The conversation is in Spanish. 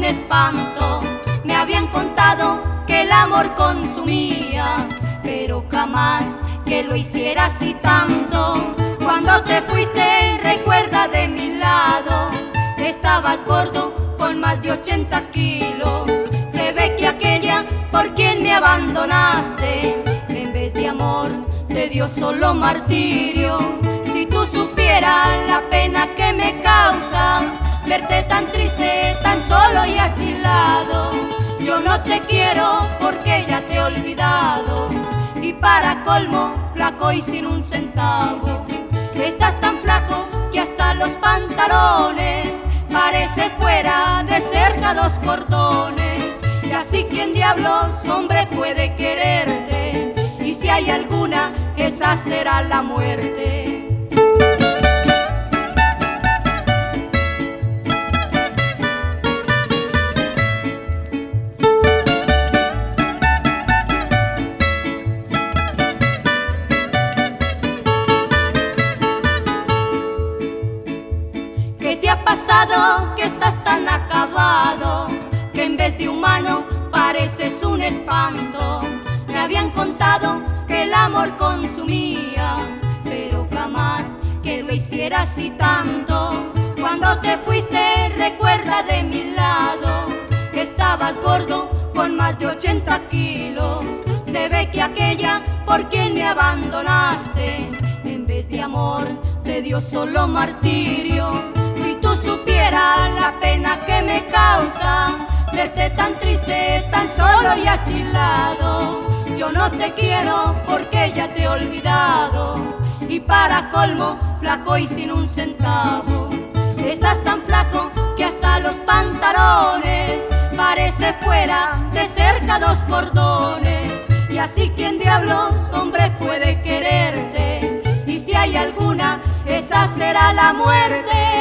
espanto. Me habían contado que el amor consumía, pero jamás que lo hiciera así tanto. Cuando te fuiste, recuerda de mi lado, estabas gordo con más de 80 kilos. Se ve que aquella por quien me abandonaste, en vez de amor te dio solo martirios. Si tú supieras la pena que me causa verte tan triste, tan solo y achilado. Yo no te quiero porque ya te he olvidado, y para colmo, flaco y sin un centavo. Estás tan flaco que hasta los pantalones parece fuera de cerca 2 cordones. Y así, ¿quién diablos, hombre, puede quererte? Y si hay alguna, esa será la muerte. ¿Qué te ha pasado que estás tan acabado, que en vez de humano pareces un espanto? Me habían contado que el amor consumía, pero jamás que lo hiciera así tanto. Cuando te fuiste, recuerda de mi lado, estabas gordo con más de 80 kilos. Se ve que aquella por quien me abandonaste, en vez de amor te dio solo martirios. Si tú supieras la pena que me causa verte tan triste, tan solo y achilado. Yo no te quiero porque ya te he olvidado, y para colmo, flaco y sin un centavo. Estás tan flaco que hasta los pantalones parece fuera de cerca 2 cordones. Y así, ¿quién diablos, hombre, puede quererte? Y si hay alguna, esa será la muerte.